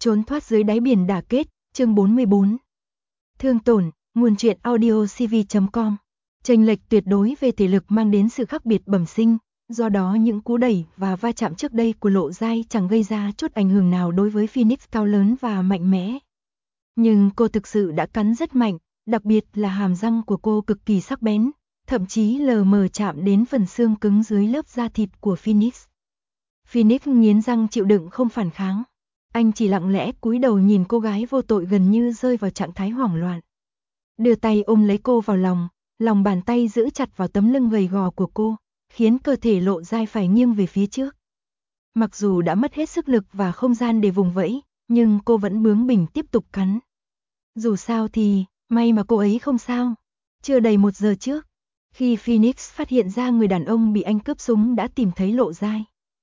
Trốn thoát dưới đáy biển đả kết, chương 44. Thương tổn, nguồn truyện audio cv.com. Chênh lệch tuyệt đối về thể lực mang đến sự khác biệt bẩm sinh, do đó những cú đẩy và va chạm trước đây của Lộ Giai chẳng gây ra chút ảnh hưởng nào đối với Phoenix cao lớn và mạnh mẽ. Nhưng cô thực sự đã cắn rất mạnh, đặc biệt là hàm răng của cô cực kỳ sắc bén, thậm chí lờ mờ chạm đến phần xương cứng dưới lớp da thịt của Phoenix. Phoenix nghiến răng chịu đựng không phản kháng. Anh chỉ lặng lẽ cúi đầu nhìn cô gái vô tội gần như rơi vào trạng thái hoảng loạn. Đưa tay ôm lấy cô vào lòng, lòng bàn tay giữ chặt vào tấm lưng gầy gò của cô, khiến cơ thể Lộ Giai phải nghiêng về phía trước. Mặc dù đã mất hết sức lực và không gian để vùng vẫy, nhưng cô vẫn bướng bỉnh tiếp tục cắn. Dù sao thì, may mà cô ấy không sao. Chưa đầy 1 giờ trước, khi Phoenix phát hiện ra người đàn ông bị anh cướp súng đã tìm thấy Lộ Giai.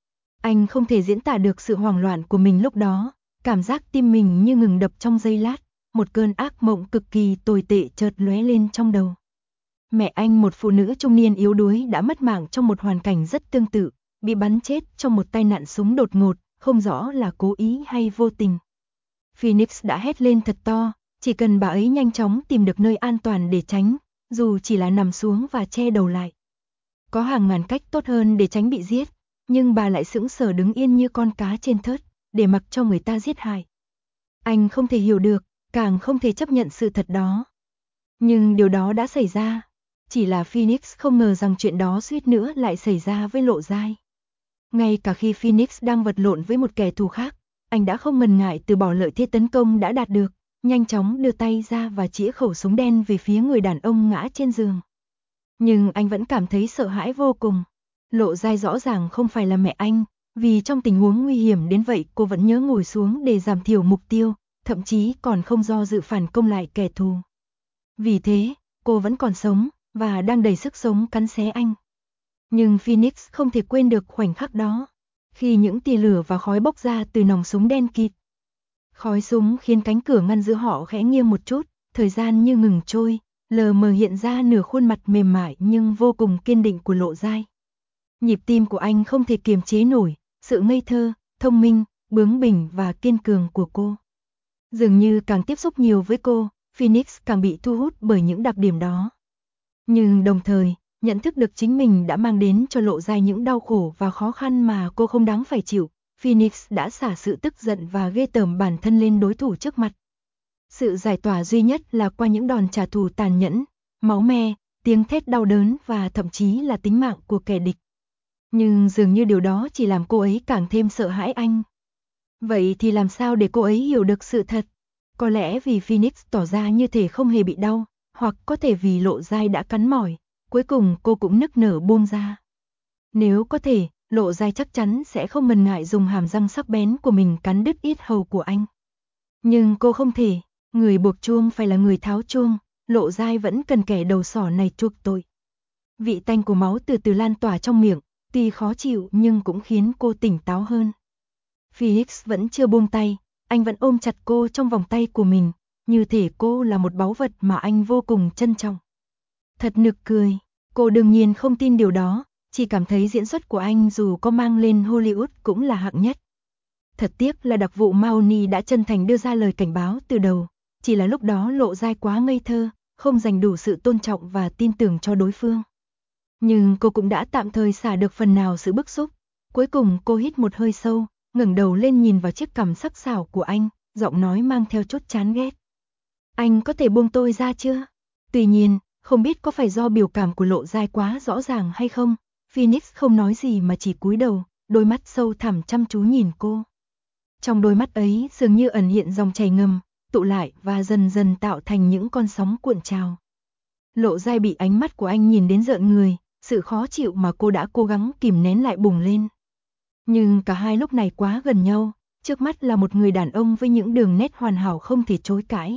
Anh không thể diễn tả được sự hoảng loạn của mình lúc đó, cảm giác tim mình như ngừng đập trong giây lát, một cơn ác mộng cực kỳ tồi tệ chợt lóe lên trong đầu. Mẹ anh, một phụ nữ trung niên yếu đuối đã mất mạng trong một hoàn cảnh rất tương tự, bị bắn chết trong một tai nạn súng đột ngột, không rõ là cố ý hay vô tình. Phoenix đã hét lên thật to, chỉ cần bà ấy nhanh chóng tìm được nơi an toàn để tránh, dù chỉ là nằm xuống và che đầu lại. Có hàng ngàn cách tốt hơn để tránh bị giết, nhưng bà lại sững sờ đứng yên như con cá trên thớt, để mặc cho người ta giết hại. Anh không thể hiểu được, càng không thể chấp nhận sự thật đó. Nhưng điều đó đã xảy ra, chỉ là Phoenix không ngờ rằng chuyện đó suýt nữa lại xảy ra với Lộ Giai. Ngay cả khi Phoenix đang vật lộn với một kẻ thù khác, anh đã không ngần ngại từ bỏ lợi thế tấn công đã đạt được, nhanh chóng đưa tay ra và chĩa khẩu súng đen về phía người đàn ông ngã trên giường. Nhưng anh vẫn cảm thấy sợ hãi vô cùng. Lộ Giai rõ ràng không phải là mẹ anh, vì trong tình huống nguy hiểm đến vậy cô vẫn nhớ ngồi xuống để giảm thiểu mục tiêu, thậm chí còn không do dự phản công lại kẻ thù. Vì thế, cô vẫn còn sống, và đang đầy sức sống cắn xé anh. Nhưng Phoenix không thể quên được khoảnh khắc đó, khi những tia lửa và khói bốc ra từ nòng súng đen kịt. Khói súng khiến cánh cửa ngăn giữa họ khẽ nghiêng một chút, thời gian như ngừng trôi, lờ mờ hiện ra nửa khuôn mặt mềm mại nhưng vô cùng kiên định của Lộ Giai. Nhịp tim của anh không thể kiềm chế nổi, sự ngây thơ, thông minh, bướng bỉnh và kiên cường của cô. Dường như càng tiếp xúc nhiều với cô, Phoenix càng bị thu hút bởi những đặc điểm đó. Nhưng đồng thời, nhận thức được chính mình đã mang đến cho Lộ Giai những đau khổ và khó khăn mà cô không đáng phải chịu, Phoenix đã xả sự tức giận và ghê tởm bản thân lên đối thủ trước mặt. Sự giải tỏa duy nhất là qua những đòn trả thù tàn nhẫn, máu me, tiếng thét đau đớn và thậm chí là tính mạng của kẻ địch. Nhưng dường như điều đó chỉ làm cô ấy càng thêm sợ hãi anh. Vậy thì làm sao để cô ấy hiểu được sự thật? Có lẽ vì Phoenix tỏ ra như thể không hề bị đau, hoặc có thể vì Lộ Giai đã cắn mỏi, cuối cùng cô cũng nức nở buông ra. Nếu có thể, Lộ Giai chắc chắn sẽ không ngần ngại dùng hàm răng sắc bén của mình cắn đứt yết hầu của anh. Nhưng cô không thể, người buộc chuông phải là người tháo chuông, Lộ Giai vẫn cần kẻ đầu sỏ này chuộc tội. Vị tanh của máu từ từ lan tỏa trong miệng, tuy khó chịu nhưng cũng khiến cô tỉnh táo hơn. Phoenix vẫn chưa buông tay, anh vẫn ôm chặt cô trong vòng tay của mình, như thể cô là một báu vật mà anh vô cùng trân trọng. Thật nực cười, cô đương nhiên không tin điều đó, chỉ cảm thấy diễn xuất của anh dù có mang lên Hollywood cũng là hạng nhất. Thật tiếc là đặc vụ Mahoney đã chân thành đưa ra lời cảnh báo từ đầu, chỉ là lúc đó Lộ Giai quá ngây thơ, không dành đủ sự tôn trọng và tin tưởng cho đối phương. Nhưng cô cũng đã tạm thời xả được phần nào sự bức xúc. Cuối cùng cô hít một hơi sâu, ngẩng đầu lên nhìn vào chiếc cằm sắc sảo của anh, giọng nói mang theo chút chán ghét. Anh có thể buông tôi ra chưa? Tuy nhiên, không biết có phải do biểu cảm của Lộ Giai quá rõ ràng hay không, Phoenix không nói gì mà chỉ cúi đầu, đôi mắt sâu thẳm chăm chú nhìn cô. Trong đôi mắt ấy dường như ẩn hiện dòng chảy ngầm, tụ lại và dần dần tạo thành những con sóng cuộn trào. Lộ Giai bị ánh mắt của anh nhìn đến rợn người, sự khó chịu mà cô đã cố gắng kìm nén lại bùng lên. Nhưng cả hai lúc này quá gần nhau, trước mắt là một người đàn ông với những đường nét hoàn hảo không thể chối cãi.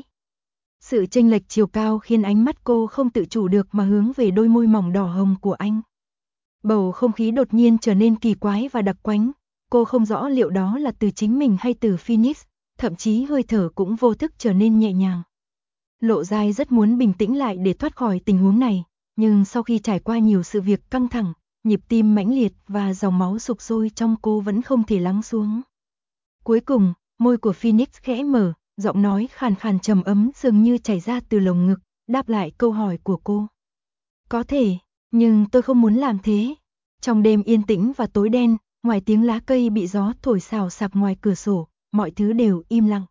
Sự chênh lệch chiều cao khiến ánh mắt cô không tự chủ được mà hướng về đôi môi mỏng đỏ hồng của anh. Bầu không khí đột nhiên trở nên kỳ quái và đặc quánh, cô không rõ liệu đó là từ chính mình hay từ Phoenix, thậm chí hơi thở cũng vô thức trở nên nhẹ nhàng. Lộ Giai rất muốn bình tĩnh lại để thoát khỏi tình huống này, nhưng sau khi trải qua nhiều sự việc căng thẳng, nhịp tim mãnh liệt và dòng máu sục sôi trong cô vẫn không thể lắng xuống. Cuối cùng, môi của Phoenix khẽ mở, giọng nói khàn khàn trầm ấm dường như chảy ra từ lồng ngực, đáp lại câu hỏi của cô. Có thể, nhưng tôi không muốn làm thế. Trong đêm yên tĩnh và tối đen, ngoài tiếng lá cây bị gió thổi xào xạc ngoài cửa sổ, mọi thứ đều im lặng.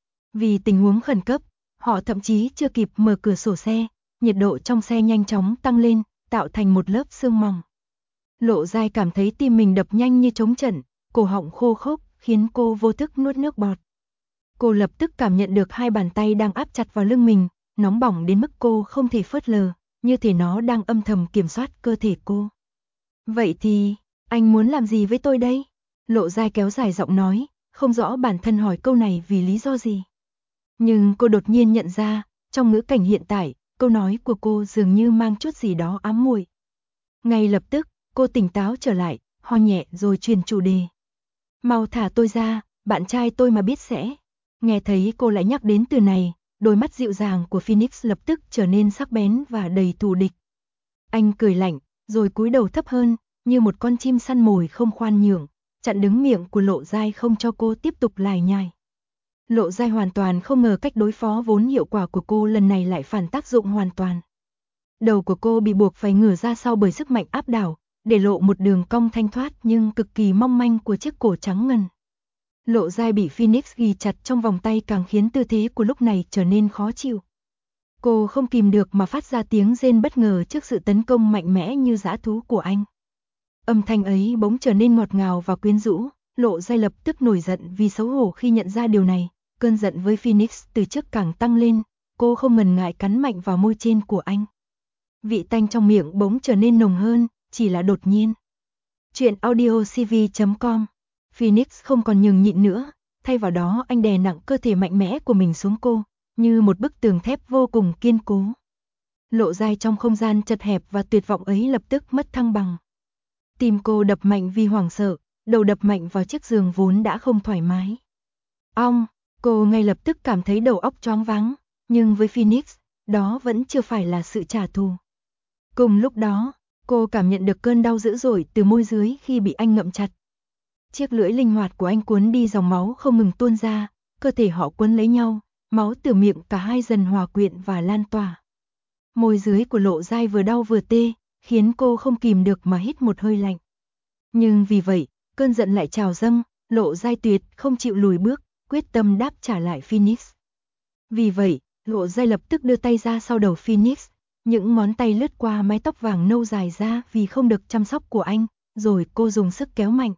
Vì tình huống khẩn cấp, họ thậm chí chưa kịp mở cửa sổ xe, nhiệt độ trong xe nhanh chóng tăng lên, tạo thành một lớp sương mỏng. Lộ Giai cảm thấy tim mình đập nhanh như trống trận, cổ họng khô khốc, khiến cô vô thức nuốt nước bọt. Cô lập tức cảm nhận được hai bàn tay đang áp chặt vào lưng mình, nóng bỏng đến mức cô không thể phớt lờ, như thể nó đang âm thầm kiểm soát cơ thể cô. Vậy thì, anh muốn làm gì với tôi đây? Lộ Giai kéo dài giọng nói, không rõ bản thân hỏi câu này vì lý do gì. Nhưng cô đột nhiên nhận ra, trong ngữ cảnh hiện tại, câu nói của cô dường như mang chút gì đó ám muội. Ngay lập tức, cô tỉnh táo trở lại, ho nhẹ rồi chuyển chủ đề. Mau thả tôi ra, bạn trai tôi mà biết sẽ. Nghe thấy cô lại nhắc đến từ này, đôi mắt dịu dàng của Phoenix lập tức trở nên sắc bén và đầy thù địch. Anh cười lạnh, rồi cúi đầu thấp hơn, như một con chim săn mồi không khoan nhượng, chặn đứng miệng của Lộ Giai không cho cô tiếp tục lải nhải. Lộ Giai hoàn toàn không ngờ cách đối phó vốn hiệu quả của cô lần này lại phản tác dụng hoàn toàn. Đầu của cô bị buộc phải ngửa ra sau bởi sức mạnh áp đảo, để lộ một đường cong thanh thoát nhưng cực kỳ mong manh của chiếc cổ trắng ngần. Lộ Giai bị Phoenix ghi chặt trong vòng tay càng khiến tư thế của lúc này trở nên khó chịu. Cô không kìm được mà phát ra tiếng rên bất ngờ trước sự tấn công mạnh mẽ như dã thú của anh. Âm thanh ấy bỗng trở nên ngọt ngào và quyến rũ, Lộ Giai lập tức nổi giận vì xấu hổ khi nhận ra điều này, cơn giận với Phoenix từ trước càng tăng lên, cô không ngần ngại cắn mạnh vào môi trên của anh. Vị tanh trong miệng bỗng trở nên nồng hơn, chỉ là đột nhiên. Chuyện audiocv.com. Phoenix không còn nhường nhịn nữa, thay vào đó anh đè nặng cơ thể mạnh mẽ của mình xuống cô, như một bức tường thép vô cùng kiên cố. Lộ Giai trong không gian chật hẹp và tuyệt vọng ấy lập tức mất thăng bằng. Tim cô đập mạnh vì hoảng sợ, đầu đập mạnh vào chiếc giường vốn đã không thoải mái. Ong, cô ngay lập tức cảm thấy đầu óc choáng váng, nhưng với Phoenix, đó vẫn chưa phải là sự trả thù. Cùng lúc đó, cô cảm nhận được cơn đau dữ dội từ môi dưới khi bị anh ngậm chặt. Chiếc lưỡi linh hoạt của anh cuốn đi dòng máu không ngừng tuôn ra, cơ thể họ quấn lấy nhau, máu từ miệng cả hai dần hòa quyện và lan tỏa. Môi dưới của Lộ Giai vừa đau vừa tê, khiến cô không kìm được mà hít một hơi lạnh. Nhưng vì vậy, cơn giận lại trào dâng, Lộ Giai tuyệt không chịu lùi bước, quyết tâm đáp trả lại Phoenix. Vì vậy, Lộ Giai lập tức đưa tay ra sau đầu Phoenix, những ngón tay lướt qua mái tóc vàng nâu dài ra vì không được chăm sóc của anh, rồi cô dùng sức kéo mạnh.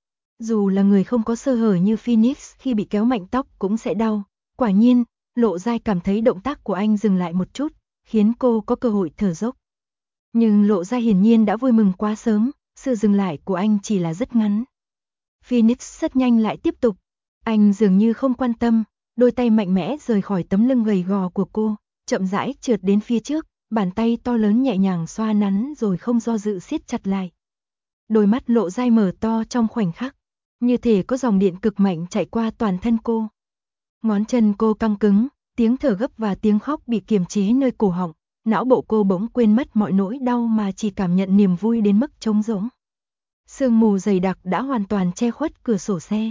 Dù là người không có sơ hở như Phoenix khi bị kéo mạnh tóc cũng sẽ đau. Quả nhiên, Lộ Giai cảm thấy động tác của anh dừng lại một chút, khiến cô có cơ hội thở dốc. Nhưng Lộ Giai hiển nhiên đã vui mừng quá sớm, sự dừng lại của anh chỉ là rất ngắn. Phoenix rất nhanh lại tiếp tục. Anh dường như không quan tâm, đôi tay mạnh mẽ rời khỏi tấm lưng gầy gò của cô, chậm rãi trượt đến phía trước, bàn tay to lớn nhẹ nhàng xoa nắn rồi không do dự siết chặt lại. Đôi mắt Lộ Giai mở to trong khoảnh khắc, như thể có dòng điện cực mạnh chạy qua toàn thân cô. Ngón chân cô căng cứng, tiếng thở gấp và tiếng khóc bị kiềm chế nơi cổ họng, não bộ cô bỗng quên mất mọi nỗi đau mà chỉ cảm nhận niềm vui đến mức trống rỗng. Sương mù dày đặc đã hoàn toàn che khuất cửa sổ xe.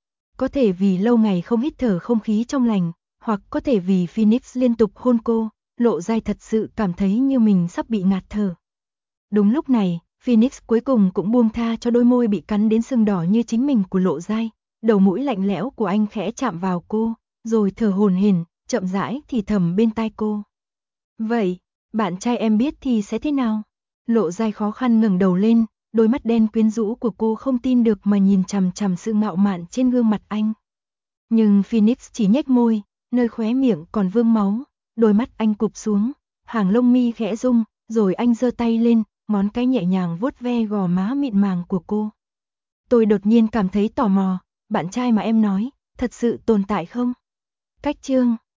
Có thể vì lâu ngày không hít thở không khí trong lành, hoặc có thể vì Phoenix liên tục hôn cô, Lộ Giai thật sự cảm thấy như mình sắp bị ngạt thở. Đúng lúc này, Phoenix cuối cùng cũng buông tha cho đôi môi bị cắn đến sưng đỏ như chính mình của Lộ Giai, đầu mũi lạnh lẽo của anh khẽ chạm vào cô, rồi thở hổn hển, chậm rãi thì thầm bên tai cô. Vậy, bạn trai em biết thì sẽ thế nào? Lộ Giai khó khăn ngẩng đầu lên, đôi mắt đen quyến rũ của cô không tin được mà nhìn chằm chằm sự ngạo mạn trên gương mặt anh. Nhưng Phoenix chỉ nhếch môi, nơi khóe miệng còn vương máu, đôi mắt anh cụp xuống, hàng lông mi khẽ rung, rồi anh giơ tay lên, ngón cái nhẹ nhàng vuốt ve gò má mịn màng của cô. Tôi đột nhiên cảm thấy tò mò, bạn trai mà em nói, thật sự tồn tại không? Cách chương